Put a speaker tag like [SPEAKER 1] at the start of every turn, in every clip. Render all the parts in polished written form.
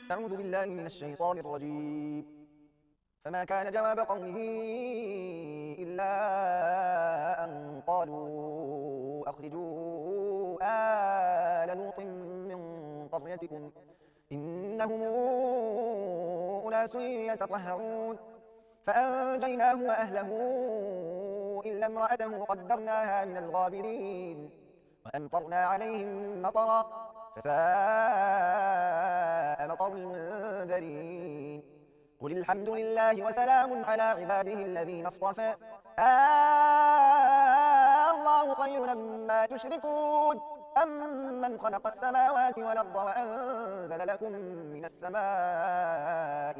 [SPEAKER 1] أعوذ بالله من الشيطان الرجيم. فما كان جواب قومه إلا أن قالوا أخرجوا آل لوط من قريتكم إنهم أناس يتطهرون فأنجيناه وأهله إلا امرأته قدرناها من الغابرين وأمطرنا عليهم مطرا فساء مطر المنذرين. قل الحمد لله وسلام على عباده الذين اصطفى الله خير لما تشركون أمن خلق السماوات والأرض وأنزل لكم من السماء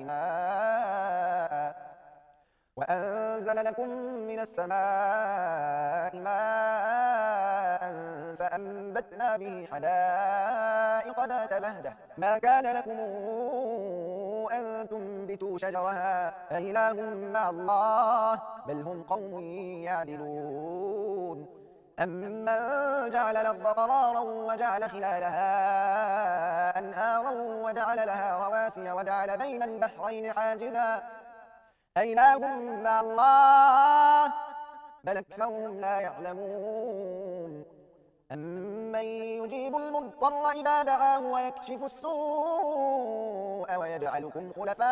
[SPEAKER 1] ماء فأنبتنا به حدائق ذات بهجة ما كان لكم أن تنبتوا شجرها أإله مع الله بل هم قوم يعدلون. أمن جعل الأرض قرارا وجعل خلالها أنهارا وجعل لها رواسي وجعل بين البحرين حاجزا أإله مع الله بل أكثرهم لا يعلمون. أمن يجيب المضطر إذا دعاه ويكشف السوء ويجعلكم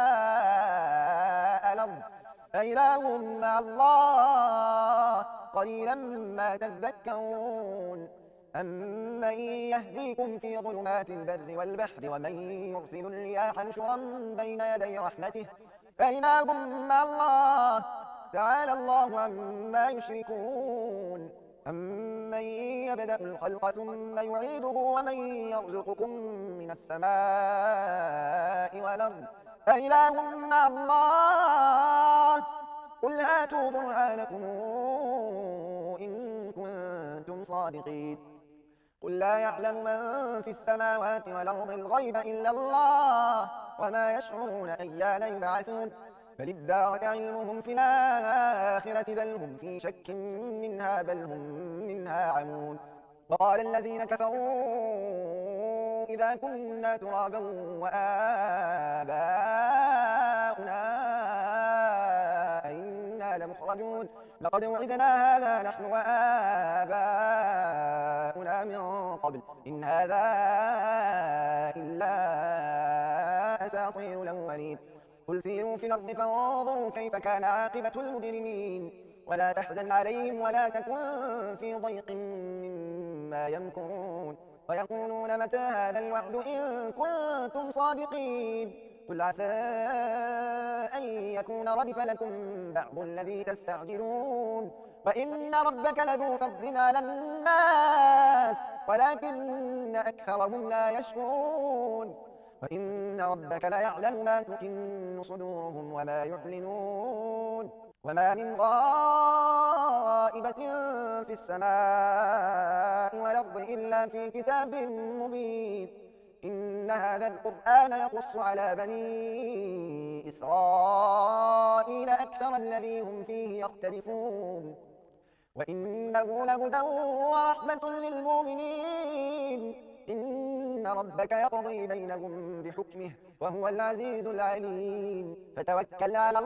[SPEAKER 1] خلفاء الأرض أإله مع الله قليلا ما تذكرون. أمن يهديكم في ظلمات البر والبحر ومن يرسل الرياح نشرا بين يدي رحمته أإله مع الله تعالى الله عما يشركون. أمن يبدأ الخلق ثم يعيده ومن يرزقكم من السماء والأرض أإله مع الله قل هاتوا برهانكم إن كنتم صادقين. قل لا يعلم من في السماوات والأرض الغيب إلا الله وما يشعرون أيان يبعثون بل ادارك علمهم في الآخرة بل هم في شك منها بل هم منها عمون. وقال الذين كفروا إذا كنا ترابا وآباؤنا أئنا لمخرجون لقد وعدنا هذا نحن وآباؤنا من قبل إن هذا إلا أساطير الأولين. قل سيروا في الأرض فانظروا كيف كان عاقبة المجرمين ولا تحزن عليهم ولا تكن في ضيق مما يمكرون ويقولون متى هذا الوعد إن كنتم صادقين. قل عسى أن يكون ردف لكم بعض الذي تستعجلون وإن ربك لذو فضل على الناس ولكن أكثرهم لا يشكرون. وإن ربك ليعلم ما تكن صدورهم وما يعلنون. وما من غائبة في السماء والأرض إلا في كتاب مبين. إن هذا القرآن يقص على بني إسرائيل أكثر الذي هم فيه يختلفون وإنه لهدى ورحمة للمؤمنين. إن ربك يقضي بينهم بحكمه وهو العزيز العليم. فتوكل على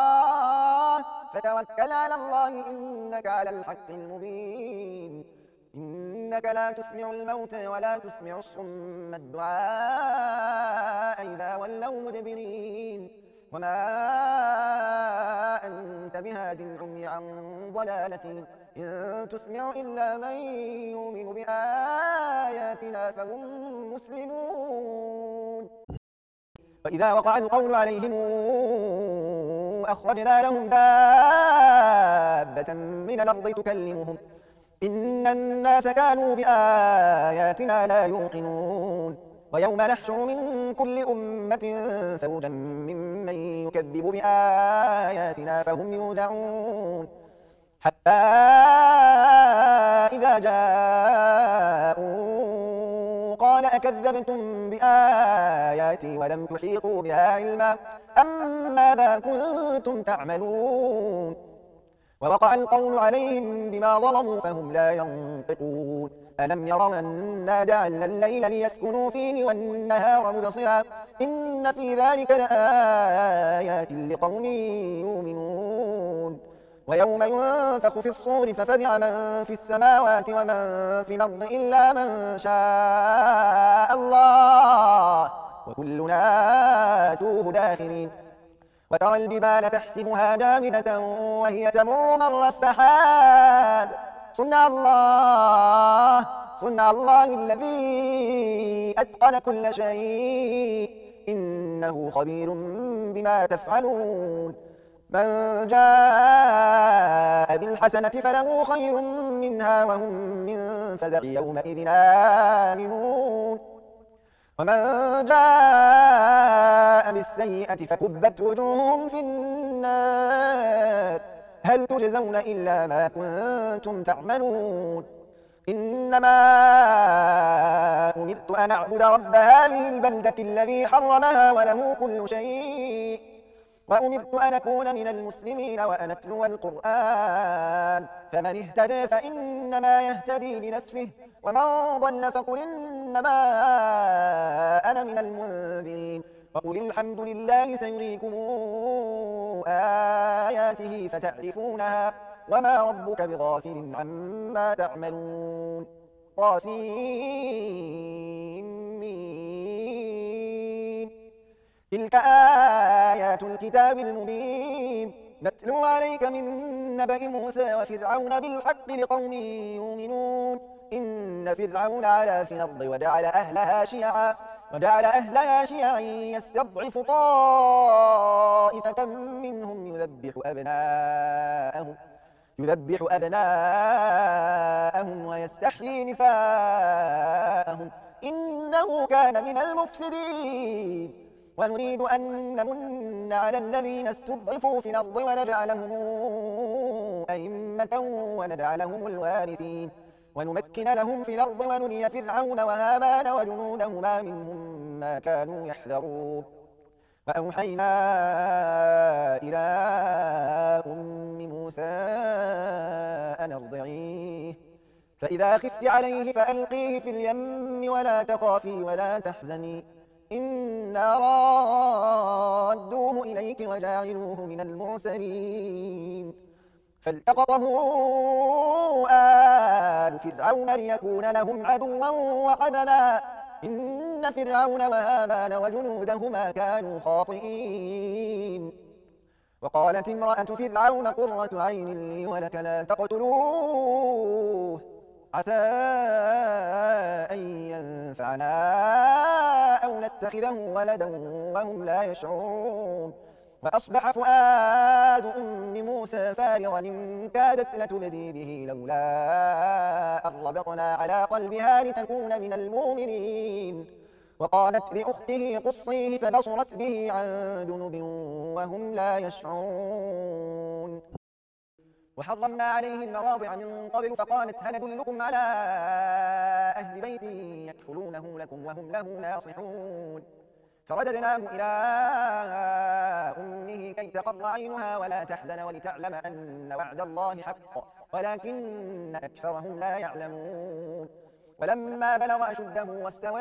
[SPEAKER 1] الله إنك على الحق المبين. إنك لا تسمع الموتى ولا تسمع الصم الدعاء إذا ولوا مدبرين وما أنت بهاد العمي عن ضلالتهم إن تسمع إلا من يؤمن بآياتنا فهم مسلمون. وإذا وقع القول عليهم أخرجنا لهم دابة من الأرض تكلمهم إن الناس كانوا بآياتنا لا يوقنون. ويوم نحشر من كل أمة فوجا ممن يكذب بآياتنا فهم يوزعون حتى إذا جاءوا قال أكذبتم بآياتي ولم تحيطوا بها علما أم ماذا كنتم تعملون. ووقع القول عليهم بما ظلموا فهم لا ينطقون. ألم يروا أنا جعلنا الليل ليسكنوا فيه والنهار مبصرا إن في ذلك لآيات لقوم يؤمنون ويوم ينفخ في الصور ففزع من في السماوات ومن في الأرض إلا من شاء الله وكلنا آتوه داخرين وترى الجبال تحسبها جامدة وهي تمر مر السحاب صنع الله الذي أتقن كل شيء إنه خبير بما تفعلون من جاء بالحسنة فله خير منها وهم من فزع يومئذ آمنون ومن جاء بالسيئة فكبت وجوههم في النار هل تجزون إلا ما كنتم تعملون إنما أمرت أن أعبد رب هذه البلدة الذي حرمها وله كل شيء وأمرت أن أكون من المسلمين وأن أتلو القرآن فمن اهتدى فإنما يهتدي لنفسه ومن ضل فقل إنما أنا من المنذرين وقل الحمد لله سيريكم آياته فتعرفونها وما ربك بغافل عما تعملون طاسين تلك آيات الكتاب المبين نتلو عليك من نبأ موسى وفرعون بالحق لقوم يؤمنون إن فرعون علا في الأرض وجعل أهلها شيعا يستضعف طائفة منهم يذبح أبناءهم ويستحيي نساءهم إنه كان من المفسدين ونريد أن نمن على الذين استضعفوا في الأرض ونجعلهم أئمة ونجعلهم الوارثين ونمكن لهم في الأرض ونري فرعون وهامان وجنودهما منهم ما كانوا يحذرون فأوحينا إلى أم موسى أن أرضعيه فإذا خفت عليه فألقيه في اليم ولا تخافي ولا تحزني إنا رادوه إليك وجاعلوه من المرسلين فالتقطه آل فرعون ليكون لهم عدوا وحزنا إن فرعون وهامان وجنودهما كانوا خاطئين وقالت امرأة فرعون قرة عين لي ولك لا تقتلوه عسى أن ينفعنا أو نتخذه ولدا وهم لا يشعرون وأصبح فؤاد أم موسى فارغا إن كادت لتبدي به لولا أن ربطنا على قلبها لتكون من المؤمنين وقالت لأخته قصيه فبصرت به عن جنب وهم لا يشعرون وحرمنا عليه المراضع من قبل فقالت هل أدلكم على أهل بيت يكفلونه لكم وهم له ناصحون فرددناه إلى أمه كي تقر عينها ولا تحزن ولتعلم أن وعد الله حق ولكن أكثرهم لا يعلمون ولما بلغ أشده واستوى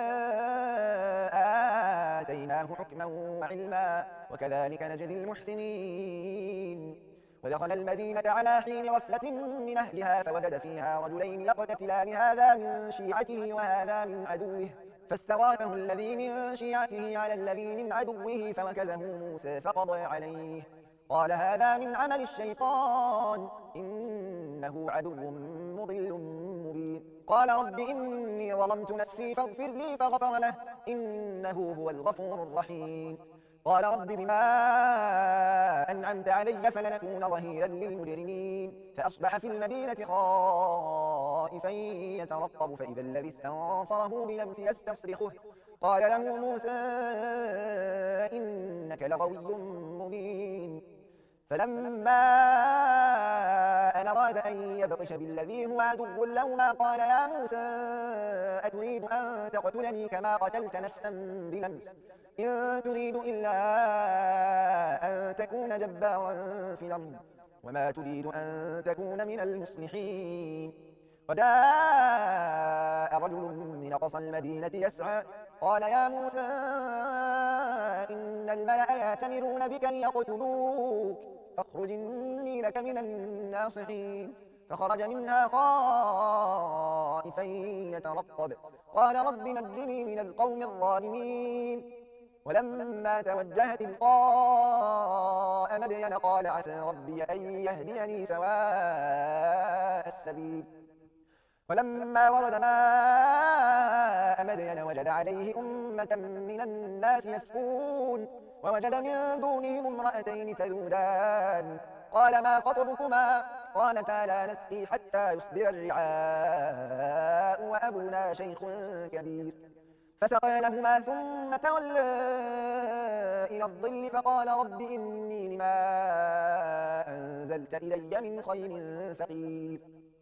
[SPEAKER 1] آتيناه حكما وعلما وكذلك نجزي المحسنين ودخل المدينة على حين غفلة من أهلها فوجد فيها رجلين يقتتلان هذا من شيعته وهذا من عدوه فاستغاثه الذي من شيعته على الذي من عدوه فوكزه موسى فقضى عليه قال هذا من عمل الشيطان إنه عدو مضل مبين قال رب إني ظلمت نفسي فاغفر لي فغفر له إنه هو الغفور الرحيم قال رب بما أنعمت علي فلنكون ظهيرا للمجرمين فأصبح في المدينة خائفا يترقب فإذا الذي استنصره بلمس يستصرخه قال له موسى إنك لغوي مبين فلما أن أراد أن يبطش بالذي هو عدو لهما قال يا موسى أتريد أن تقتلني كما قتلت نفسا بلمس إن تريد إلا أن تكون جبارا في الأرض وما تريد أن تكون من المصلحين وجاء رجل من أقصى المدينة يسعى قال يا موسى إن الملأ يأتمرون بك ليقتلوك فاخرج إني لك من الناصحين. فخرج منها خائفا يترقب قال رب نجني من القوم الظالمين. ولما توجه تلقاء مدين قال عسى ربي أن يهديني سواء السبيل. ولما ورد ماء مدين وجد عليه أمة من الناس يسقون ووجد من دونهم امرأتين تذودان قال ما خطبكما قالتا لا نسقي حتى يصدر الرعاء وأبونا شيخ كبير. فسقى لهما ثم تولى إلى الظل فقال رب إني لما أنزلت إلي من خير فقير.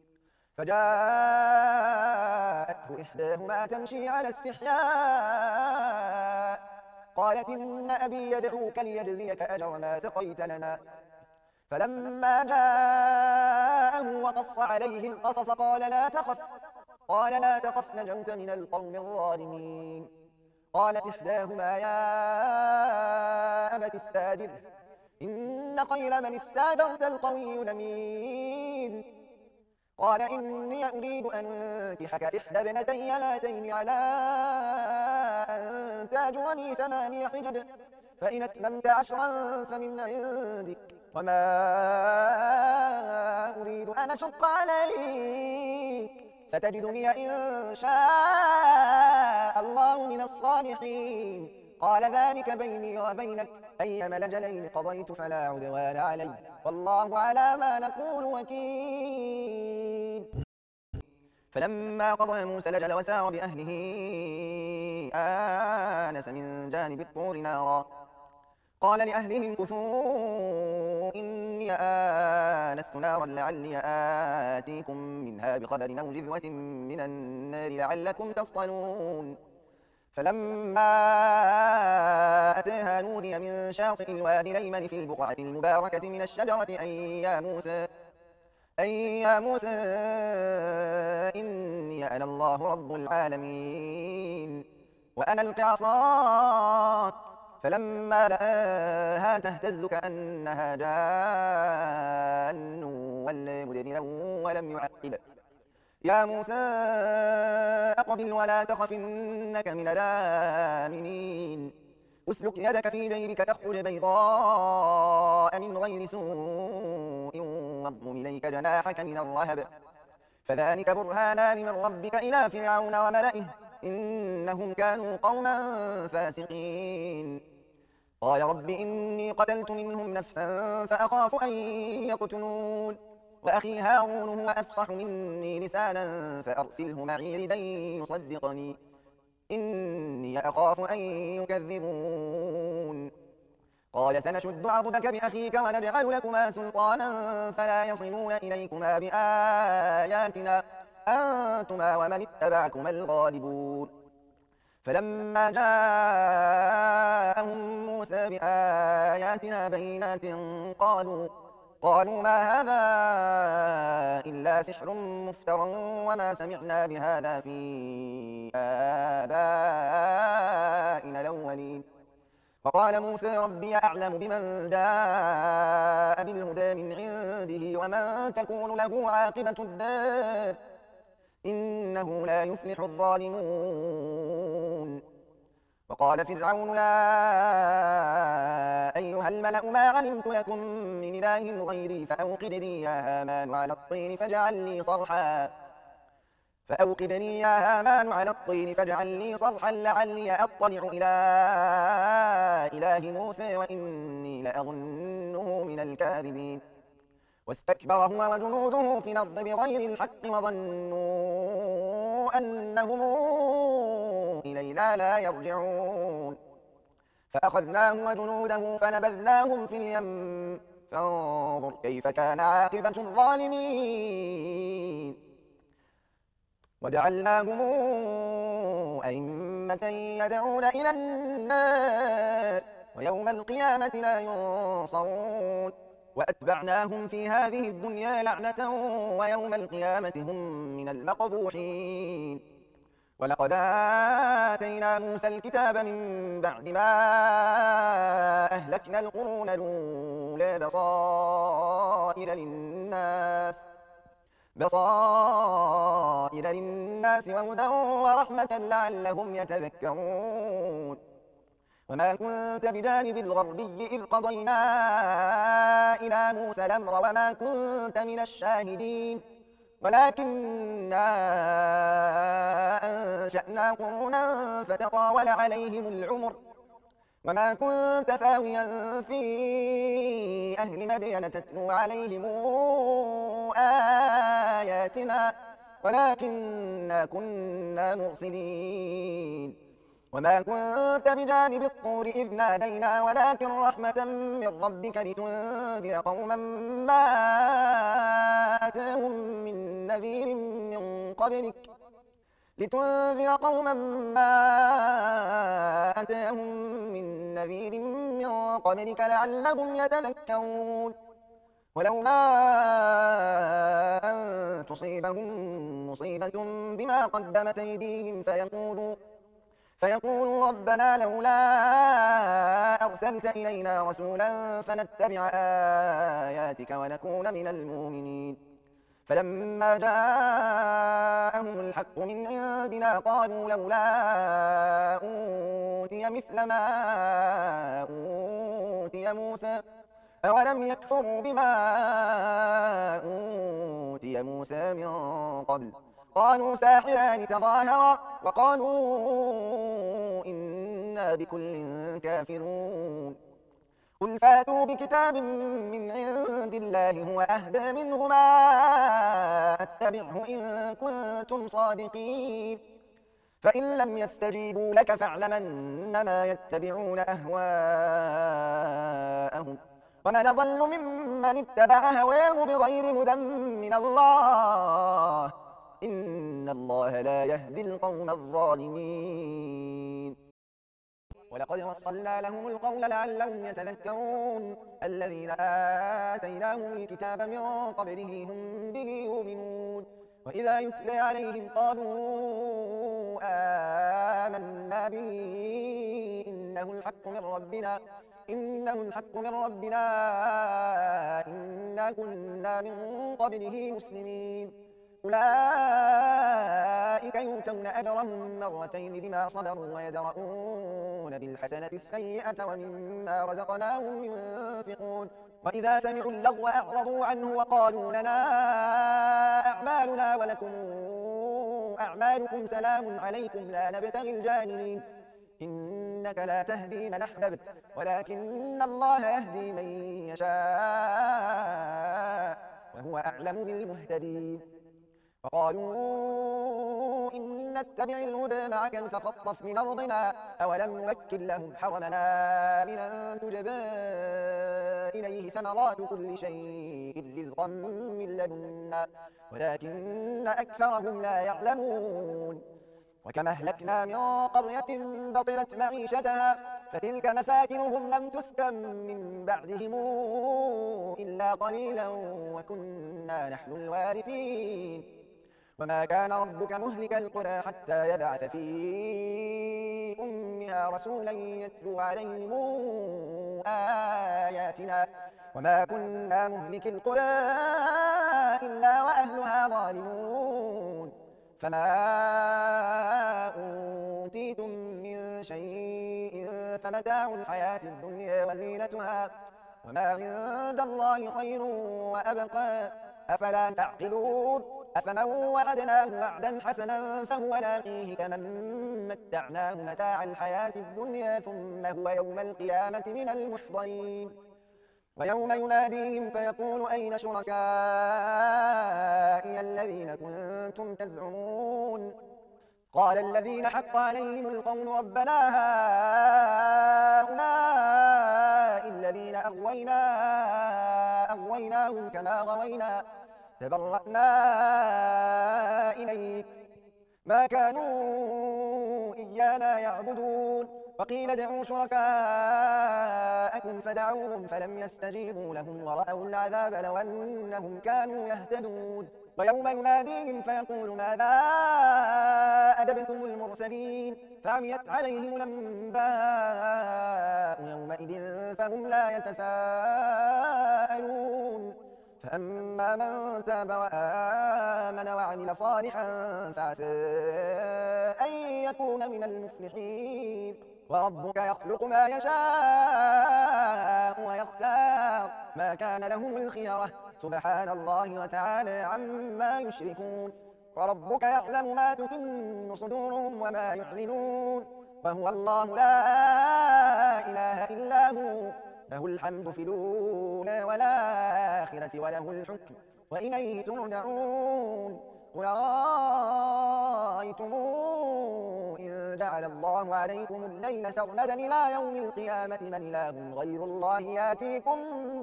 [SPEAKER 1] فجاءته إحداهما تمشي على استحياء قالت إن أبي يدعوك ليجزيك أجر ما سقيت لنا. فلما جاءه وقص عليه القصص قال لا تخف نجوت من القوم الظالمين. قالت إحداهما يا أبت استاجره إن خير من استاجرت القوي الأمين. قال إني أريد أن أنكحك إحدى ابنتي هاتين على أن تأجرني 8 حجج فإن أتممت 10 فمن عندك وما أريد أن أشق عليك ستجدني إن شاء الله من الصالحين. قال ذلك بيني وبينك أيما الأجلين قضيت فلا عدوان علي والله على ما نقول وكيل. فلما قضى موسى الأجل وسار بأهله آنس من جانب الطور نارا قال لأهلهم كثوا إني آنست نارا لعلي آتيكم منها بخبر أو جذوة من النار لعلكم تصطلون. فلما أتاها نودي من شاطئ الوادي الأيمن في البقعة المباركة من الشجرة أي يا موسى إني أنا الله رب العالمين وأنا ألق عصاك. فلما رآها تهتز كأنها جان ولى مدبرا ولم يعقب يا موسى أقبل ولا تخف إنك من الآمنين. اسلك يدك في جيبك تخرج بيضاء من غير سوء واضم إليك جناحك من الرهب فذلك برهانان من ربك إلى فرعون وملئه إنهم كانوا قوما فاسقين. قال رب إني قتلت منهم نفسا فأخاف أن يقتلون وأخي هارون هو أفصح مني لسانا فأرسله معي ردا يصدقني إني أخاف أن يكذبون. قال سنشد عضدك بأخيك ونجعل لكما سلطانا فلا يصلون إليكما بآياتنا أنتما ومن اتبعكما الغالبون. فلما جاءهم موسى بآياتنا بينات قالوا ما هذا إلا سحر مفترى وما سمعنا بهذا في آبائنا الأولين. وقال موسى ربي أعلم بمن جاء بالهدى من عنده ومن تكون له عاقبة الدار إنه لا يفلح الظالمون. وقال فرعون يا أيها الملأ ما علمت لكم من إله غيري فأوقد لي يا هامان على الطين فاجعل لي صرحا لعلي أطلع إلى إله موسى وإني لأظنه من الكاذبين. واستكبر هو وجنوده في الأرض بغير الحق وظنوا أنهم إلينا لا يرجعون فأخذناه وجنوده فنبذناهم في اليم فانظر كيف كان عاقبة الظالمين. وجعلناهم أئمة يدعون إلى النار ويوم القيامة لا ينصرون وأتبعناهم في هذه الدنيا لعنة ويوم القيامة هم من المقبوحين. ولقد آتينا موسى الكتاب من بعد ما أهلكنا القرون الأولى بصائر للناس وهدى ورحمة لعلهم يتذكرون. وما كنت بجانب الغربي إذ قضينا إلى موسى الأمر وما كنت من الشاهدين ولكننا أنشأنا قرونا فتطاول عليهم العمر وما كنت ثاويا في أهل مدين تتلو عليهم آياتنا ولكننا كنا مرسلين. وما كنت بجانب الطور إذ نادينا ولكن رحمة من ربك لتنذر قوما ما أتاهم من نذير من قبلك لعلهم يتذكرون. ولولا أن تصيبهم مصيبة بما قدمت أيديهم فيقولوا ربنا لولا أرسلت إلينا رسولا فنتبع آياتك ونكون من المؤمنين. فلما جاءهم الحق من عندنا قالوا لولا أوتي مثل ما أوتي موسى أولم يكفروا بما أوتي موسى من قبل قالوا ساحران تظاهرا وقالوا إنا بكل كافرون. قل فاتوا بكتاب من عند الله هو أهدى منهما أتبعه إن كنتم صادقين. فإن لم يستجيبوا لك فاعلم أنما يتبعون أهواءهم ومن أضل ممن اتبع هواه بغير هدى من الله إن الله لا يهدي القوم الظالمين. ولقد وصلنا لهم القول لعلهم يتذكرون. الذين آتيناهم الكتاب من قبله هم به يؤمنون. وإذا يتلى عليهم قالوا آمنا به إنه الحق من ربنا إنا كنا من قبله مسلمين. أولئك يؤتون أجرهم مرتين بما صبروا ويدرؤون بالحسنة السيئة ومما رزقناهم ينفقون. وإذا سمعوا اللغو أعرضوا عنه وقالوا لنا أعمالنا ولكم أعمالكم سلام عليكم لا نبتغي الجاهلين. إنك لا تهدي من أحببت ولكن الله يهدي من يشاء وهو أعلم بالمهتدين. وقالوا إن نتبع الهدى معك نتخطف من أرضنا أولم نمكن لهم حرمنا آمنا تجبى إليه ثمرات كل شيء رزقا من لدنا ولكن أكثرهم لا يعلمون. وكما أهلكنا من قرية بطرت معيشتها فتلك مساكنهم لم تسكن من بعدهم إلا قليلا وكنا نحن الوارثين. وما كان ربك مهلك القرى حتى يبعث في أمها رسولا يتلو عليهم آياتنا وما كنا مهلك القرى إلا وأهلها ظالمون. فما أوتيتم من شيء فمتاع الحياة الدنيا وزينتها وما عند الله خير وأبقى أفلا تعقلون. أفمن وعدناه وعدا حسنا فهو لاقيه كمن متعناه متاع الحياة الدنيا ثم هو يوم القيامة من المحضرين. ويوم يناديهم فيقول أين شركائي الذين كنتم تزعمون قال الذين حق عليهم القول ربنا هؤلاء الذين أغويناهم كما غوينا تبرأنا إليك ما كانوا إيانا يعبدون. وقيل ادعوا شركاءكم شركاءكم فدعوهم فلم يستجيبوا لهم ورأوا العذاب لو أنهم كانوا يهتدون ويوم يناديهم فيقول ماذا أجبتم المرسلين فعميت عليهم الأنباء يومئذ فهم لا يتساءلون فأما من تاب وآمن وعمل صالحا فعسى أن يكون من المفلحين وربك يخلق ما يشاء ويختار ما كان لهم الخيرة سبحان الله وتعالى عما يشركون وربك يعلم ما تكن صدورهم وما يعلنون وهو الله لا إله إلا هو له الحمد في الأولى والآخرة وله الحكم وإليه ترجعون قل رأيتم إن جعل الله عليكم الليل سرمدا إلى يوم القيامة من إله غير الله يأتيكم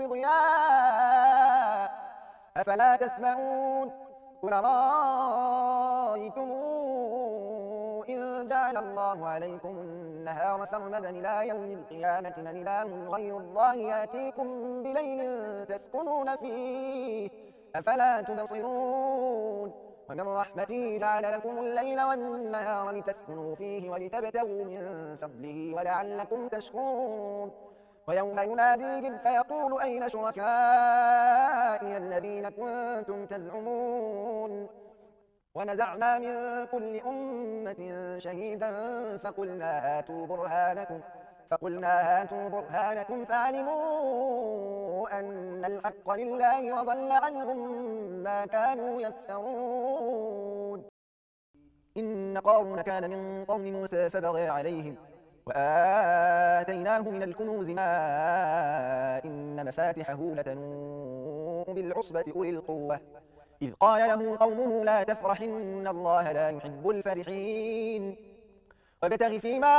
[SPEAKER 1] بضياء أفلا تسمعون قل رأيتم إن جعل الله عليكم النهار سرمدا إلى يوم القيامة من إله غير الله يأتيكم بليل تسكنون فيه أفلا تبصرون ومن رحمته جعل لكم الليل والنهار لتسكنوا فيه ولتبتغوا من فضله ولعلكم تشكرون ويوم يناديهم فيقول أين شركائي الذين كنتم تزعمون ونزعنا من كل أمة شهيدا فقلنا هاتوا برهانكم فعلموا أن الحق لله وضل عنهم ما كانوا يفترون إن قارون كان من قوم موسى فبغى عليهم وآتيناه من الكنوز ما إن مفاتحه لتنوء بالعصبة أولي القوة إذ قال له قومه لا تفرح إن الله لا يحب الفرحين وابتغ فيما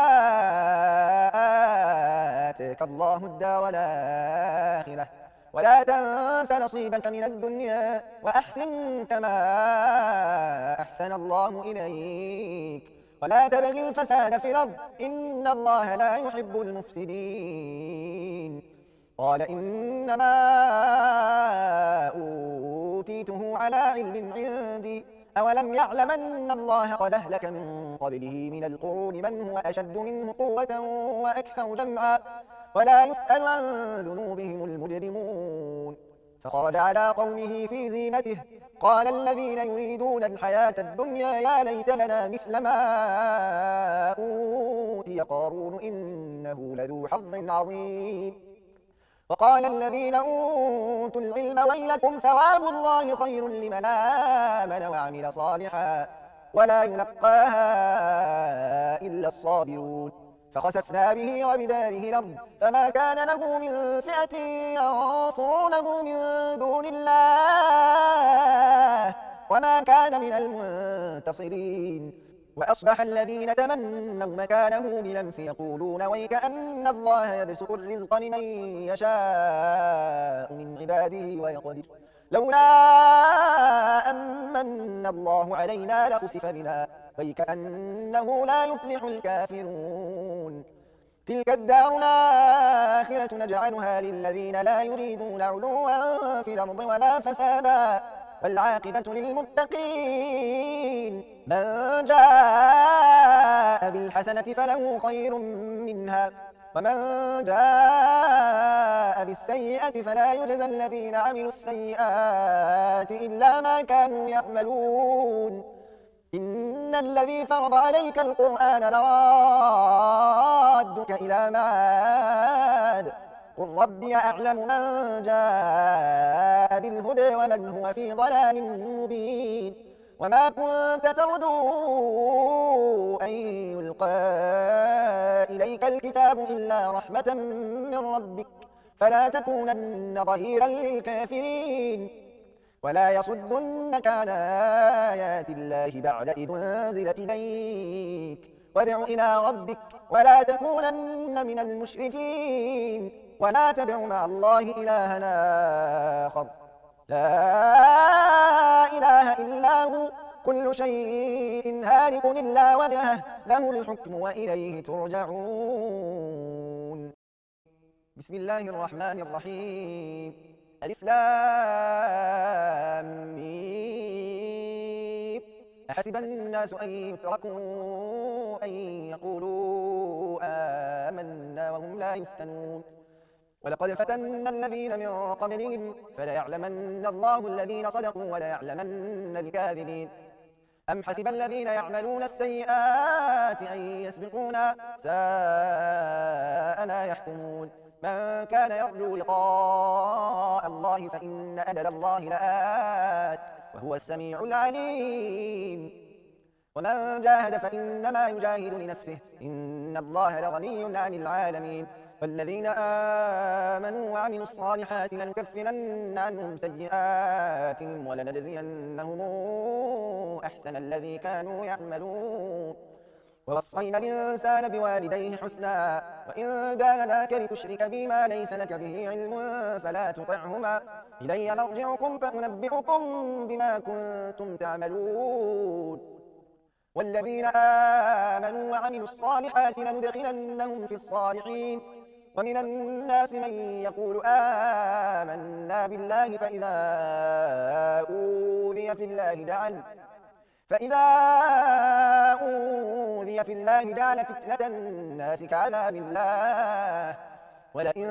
[SPEAKER 1] آتاك الله الدار الآخرة ولا تنس نصيبك من الدنيا وأحسن كما أحسن الله إليك ولا تبغ الفساد في الأرض إن الله لا يحب المفسدين قال إنما أوتيته على علم عندي أولم يعلم أن الله قد أهلك من قبله من القرون من هو أشد منه قوة وأكثر جمعا ولا يسأل عن ذنوبهم المجرمون فخرج على قومه في زينته قال الذين يريدون الحياة الدنيا يا ليت لنا مثل ما أوتي قارون إنه لذو حظ عظيم وقال الذين أوتوا العلم ويلكم ثواب الله خير لمن آمن وعمل صالحا ولا يلقاها إلا الصابرون فخسفنا به وبداره الأرض فما كان له من فئة ينصرونه من دون الله وما كان من المنتصرين وأصبح الذين تمنوا مكانه بلمس يقولون ويكأن الله يبسط الرزق لمن يشاء من عباده ويقدر لولا أمن الله علينا لخسف بنا ويكأنه لا يفلح الكافرون تلك الدار الآخرة نجعلها للذين لا يريدون علوا في الأرض ولا فسادا والعاقبة للمتقين من جاء بالحسنة فله خير منها ومن جاء بالسيئة فلا يجزى الذين عملوا السيئات إلا ما كانوا يعملون إن الذي فرض عليك القرآن لرادك إلى معاد قل ربي أعلم من جاء بالهدى ومن هو في ضلال مبين وما كنت ترجو أن يلقى إليك الكتاب إلا رحمة من ربك فلا تكونن ظهيرا للكافرين ولا يصدنك عن آيات الله بعد إذ أنزلت إليك وادع إلى ربك ولا تكونن من المشركين ولا تدع مع الله إلها آخر لا إله إلا هو كل شيء هالك إلا وجهه له الحكم وإليه ترجعون بسم الله الرحمن الرحيم. ألف لام ميم. أحسب الناس أن يتركوا أن يقولوا آمنا وهم لا يفتنون. ولقد فتنا الذين من قبلهم فليعلمن الله الذين صدقوا وليعلمن الكاذبين. أم حسب الذين يعملون السيئات أن يسبقونا ساء ما يحكمون. من كان يرجو لقاء الله فإن أجل الله لآت وهو السميع العليم. ومن جاهد فإنما يجاهد لنفسه إن الله لغني عن العالمين. والذين آمنوا وعملوا الصالحات لنكفرن عنهم سيئاتهم ولنجزينهم أحسن الذي كانوا يعملون. ووصينا الإنسان بوالديه حسنا وإن جاهداك لتشرك بما ليس لك به علم فلا تطعهما إلي مرجعكم فأنبئكم بما كنتم تعملون. والذين آمنوا وعملوا الصالحات لندخلنهم في الصالحين. ومن الناس من يقول آمنا بالله فإذا أوذي في الله جعل فتنة الناس كعذاب الله. ولئن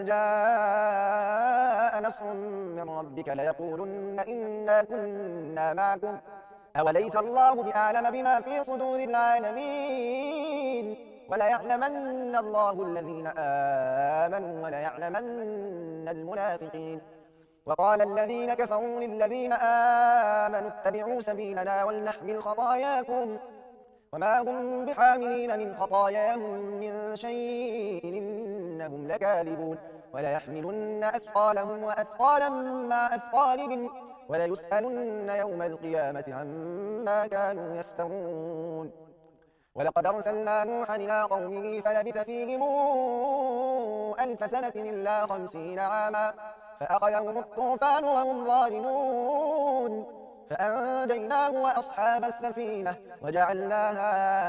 [SPEAKER 1] جاء نصر من ربك ليقولن إنا كنا معكم أوليس الله بأعلم بما في صدور العالمين. وليعلمن الله الذين آمنوا وليعلمن المنافقين. وقال الذين كفروا للذين آمنوا اتبعوا سبيلنا ولنحمل خطاياكم وما هم بحاملين من خطاياهم من شيء إنهم لكاذبون. وليحملن أثقالهم وأثقالا مع أثقالهم وليسألن يوم القيامة عما كانوا يفترون. ولقد أرسلنا نوحا إلى قومه فلبث فيهم 1000 سنة إلا 50 عاما فأخذهم الطوفان وهم ظالمون فأنجيناه وأصحاب السفينة وجعلناها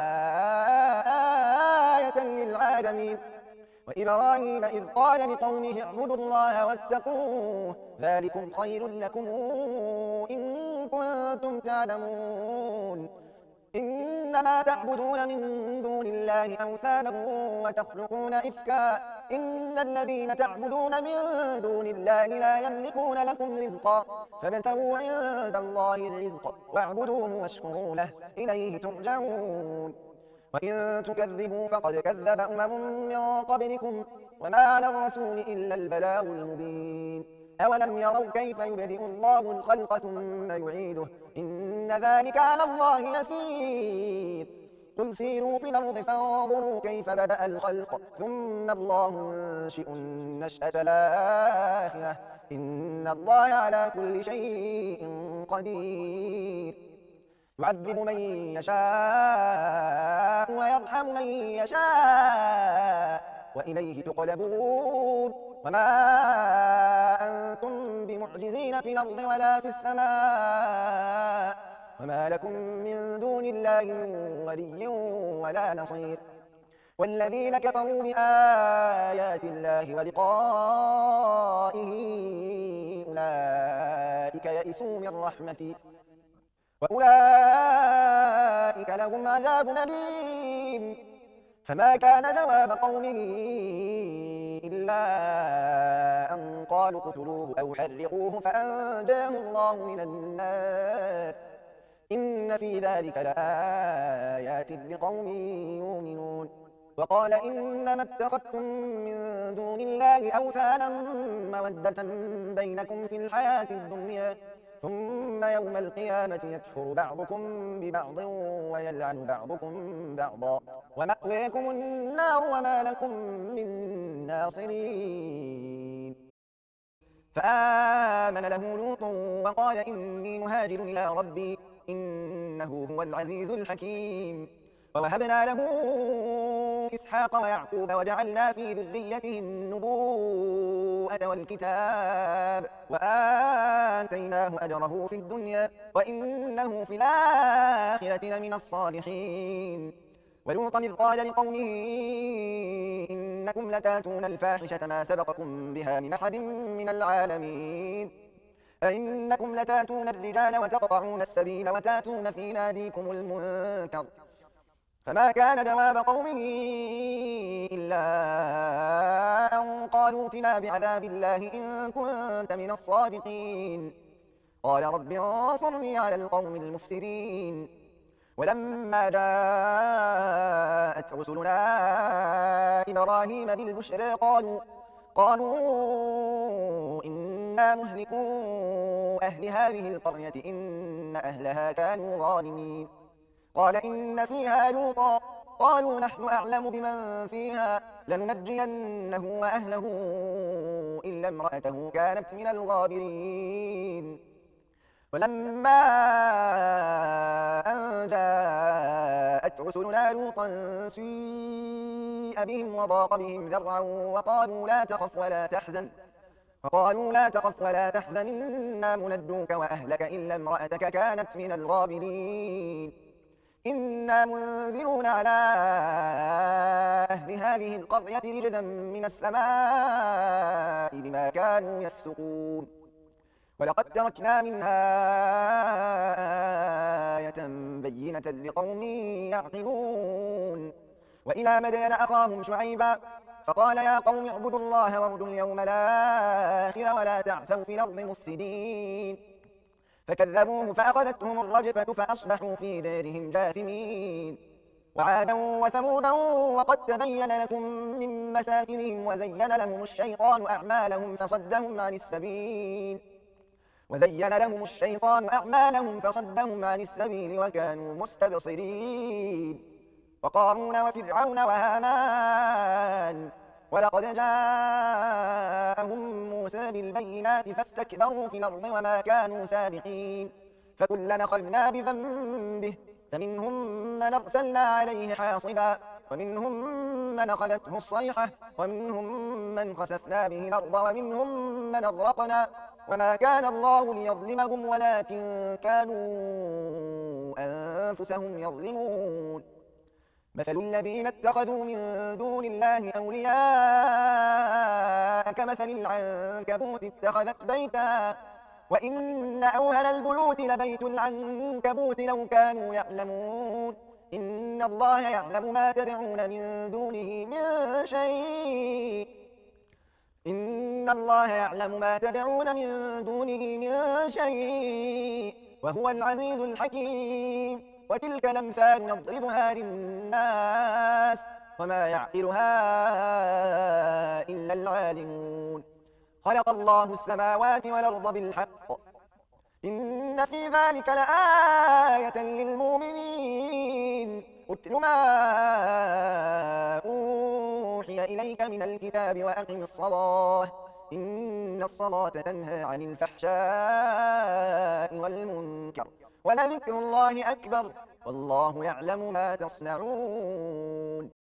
[SPEAKER 1] آية للعالمين. وإبراهيم إذ قال لقومه اعبدوا الله واتقوه ذلكم خير لكم إن كنتم تعلمون. إنما تعبدون من دون الله أوثانا وتخلقون إفكا إن الذين تعبدون من دون الله لا يملكون لكم رزقا فابتغوا عند الله الرزق واعبدوه واشكروا له إليه ترجعون. وإن تكذبوا فقد كذب من قبلكم وما على الرسول إلا البلاغ المبين. أولم يروا كيف يبدئ الله الخلق ثم يعيده إن ذلك على الله يسير. قل سيروا في الأرض فانظروا كيف بدأ الخلق ثم الله ينشئ النشأة الآخرة إن الله على كل شيء قدير. يعذب من يشاء ويرحم من يشاء وإليه تقلبون. وما أنتم بمعجزين في الأرض ولا في السماء وما لكم من دون الله من ولي ولا نصير. والذين كفروا بآيات الله ولقائه أولئك يئسوا من رحمتي وأولئك لهم عذاب أليم. فما كان جواب قومه إلا أن قالوا اقتلوه أو حرقوه فأنجاه الله من النار إن في ذلك لآيات لقوم يؤمنون. وقال إنما اتخذتم من دون الله أوثانا مودة بينكم في الحياة الدنيا ثم يوم القيامة يكفر بعضكم ببعض ويلعن بعضكم بعضا ومأويكم النار وما لكم من ناصرين. فآمن له لوط وقال إني مهاجر إلى ربي إنه هو العزيز الحكيم. ووهبنا له إسحاق ويعقوب وجعلنا في ذريته النبوءة والكتاب وآتيناه أجره في الدنيا وإنه في الآخرة لمن الصالحين. ولوطا إذ قال لقومه إنكم لتاتون الفاحشة ما سبقكم بها من أحد من العالمين أئنكم لتاتون الرجال وتقطعون السبيل وتاتون في ناديكم المنكر فما كان جواب قومه إلا أن قالوا ائتنا بعذاب الله إن كنت من الصادقين قال رب انصرني على القوم المفسدين ولما جاءت رسلنا إبراهيم بالبشرى قالوا إنا مهلكو أهل هذه القرية إن أهلها كانوا ظالمين قال إن فيها لوطا قالوا نحن أعلم بمن فيها لننجينه وأهله إلا امرأته كانت من الغابرين ولما أن جاءت رسلنا لوطا سيء بهم وضاق بهم ذرعا وقالوا لا تخف ولا تحزن إنا منجوك وأهلك إلا امرأتك كانت من الغابرين إنا منزلون على أهل هذه القرية رجزا من السماء بما كانوا يفسقون ولقد تركنا منها آية بينة لقوم يعقلون وإلى مدين أخاهم شعيبا فقال يا قوم اعبدوا الله وارجوا اليوم الآخر ولا تعثوا في الأرض مفسدين فكذبوه فأخذتهم الرجفة فأصبحوا في دارهم جاثمين وعادا وثمودا وقد تبين لكم من مساكنهم وزين لهم الشيطان أعمالهم فصدهم عن السبيل وكانوا مستبصرين وقارون وفرعون وهامان ولقد جاءهم موسى بالبينات فاستكبروا في الأرض وما كانوا سابقين فكلنا أخذنا بذنبه فمنهم من أرسلنا عليه حاصبا ومنهم من أخذته الصيحة ومنهم من خسفنا به الأرض ومنهم من أغرقنا وما كان الله ليظلمهم ولكن كانوا أنفسهم يظلمون مثل الذين اتخذوا من دون الله أولياء كمثل العنكبوت اتخذت بيتا وإن أوهن البيوت لبيت العنكبوت لو كانوا يعلمون إن الله يعلم ما تدعون من دونه من شيء وهو العزيز الحكيم وتلك الأمثال نضربها للناس وما يعقلها إلا العالمون خلق الله السماوات والأرض بالحق إن في ذلك لآية للمؤمنين اتل ما أوحي إليك من الكتاب وأقم الصلاة إن الصلاة تنهى عن الفحشاء والمنكر ولذكر الله أكبر والله يعلم ما تصنعون